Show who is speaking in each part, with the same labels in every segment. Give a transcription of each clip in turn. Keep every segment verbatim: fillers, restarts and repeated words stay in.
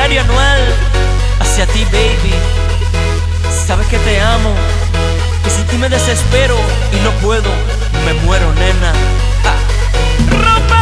Speaker 1: aniversario anual hacia ti, baby. Sabes que te amo, que sin ti me desespero y no puedo, me muero, nena. ¡Ja! ¡Rompe!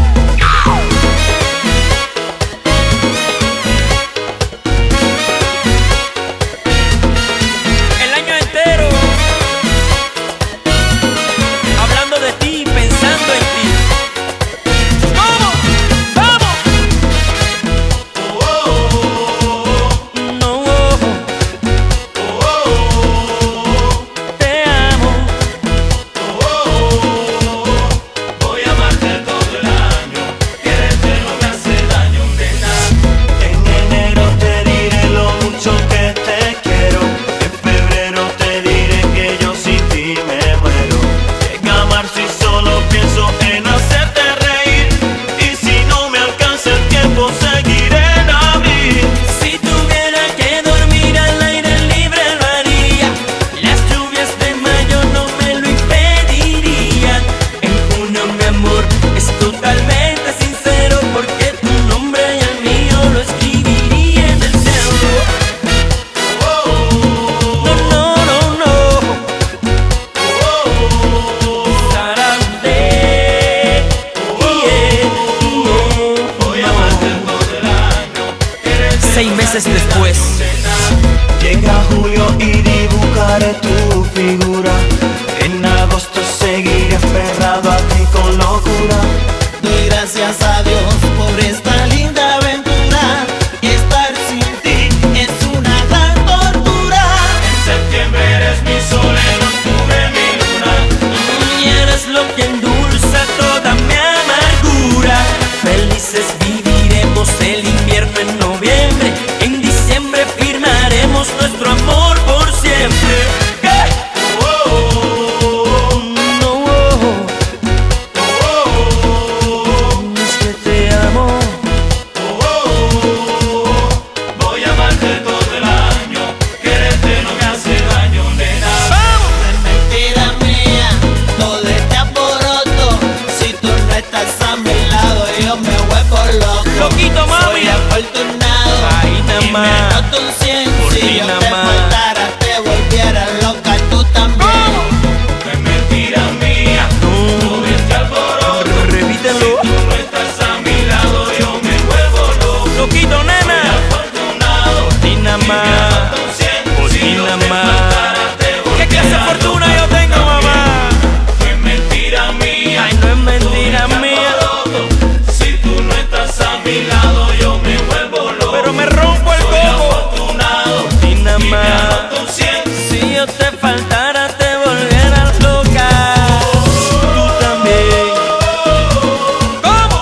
Speaker 1: Seis meses después
Speaker 2: llega julio y dibujaré tu figura. En agosto seguiré aferrado a ti con locura.
Speaker 3: Doy gracias a Dios por esta linda aventura. Estar sin ti es una gran tortura.
Speaker 2: En septiembre eres mi sol, en octubre mi luna.
Speaker 1: y eres lo que endulza toda mi amargura. Felices viviremos el invierno en noviembre. En diciembre firmaremos nuestro amor por siempre. ¿Qué?
Speaker 2: Oh, oh, oh,
Speaker 1: No,
Speaker 2: oh, oh, oh,
Speaker 1: es que te amo.
Speaker 2: oh, oh. Voy a amarte todo el año. Quererte no me hace daño, nena.
Speaker 3: Es mentira mía, todo este alboroto. Si tú no estás a mi lado, yo me vuelvo loco.
Speaker 1: Loquito, mami.
Speaker 3: Soy afortunado
Speaker 1: Ay, nada
Speaker 3: y me
Speaker 1: más.
Speaker 3: noto un cien.
Speaker 1: Por
Speaker 3: Si
Speaker 1: ti
Speaker 3: yo
Speaker 1: nada
Speaker 3: te
Speaker 1: más.
Speaker 3: faltara, te volviera loca, tú también.
Speaker 2: Es mentira mía. Todo este alboroto.
Speaker 1: Repítelo.
Speaker 2: Si tú no estás a mi lado, yo me vuelvo loco.
Speaker 1: Loquito, nena.
Speaker 2: Afortunado.
Speaker 1: Por ti nada más. Por ti nada más. ¿Qué clase de fortuna yo tengo, mamá?
Speaker 2: No es mentira mía.
Speaker 1: Ay, no es mentira mía.
Speaker 2: Si tú no estás a mi lado, yo me vuelvo loco.
Speaker 1: Pero me rompo el
Speaker 2: Soy
Speaker 1: coco.
Speaker 2: afortunado.
Speaker 1: Por ti nada
Speaker 2: Y me
Speaker 1: más.
Speaker 2: anoto un cien.
Speaker 1: Si yo te faltara, te volvieras loca. Tú también. ¿Cómo?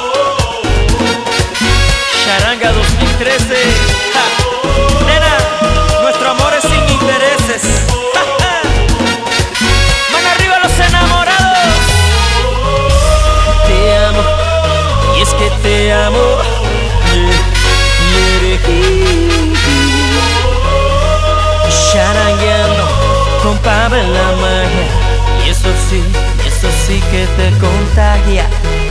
Speaker 1: Charanga dos mil trece. Ja. Nena, nuestro amor es sin intereses. Ja, ja. Mano arriba los enamorados. Te amo, y es que te amo. Yeah, yeah. Charangueando con Pablo en la magia. Y eso sí, eso sí que te contagia.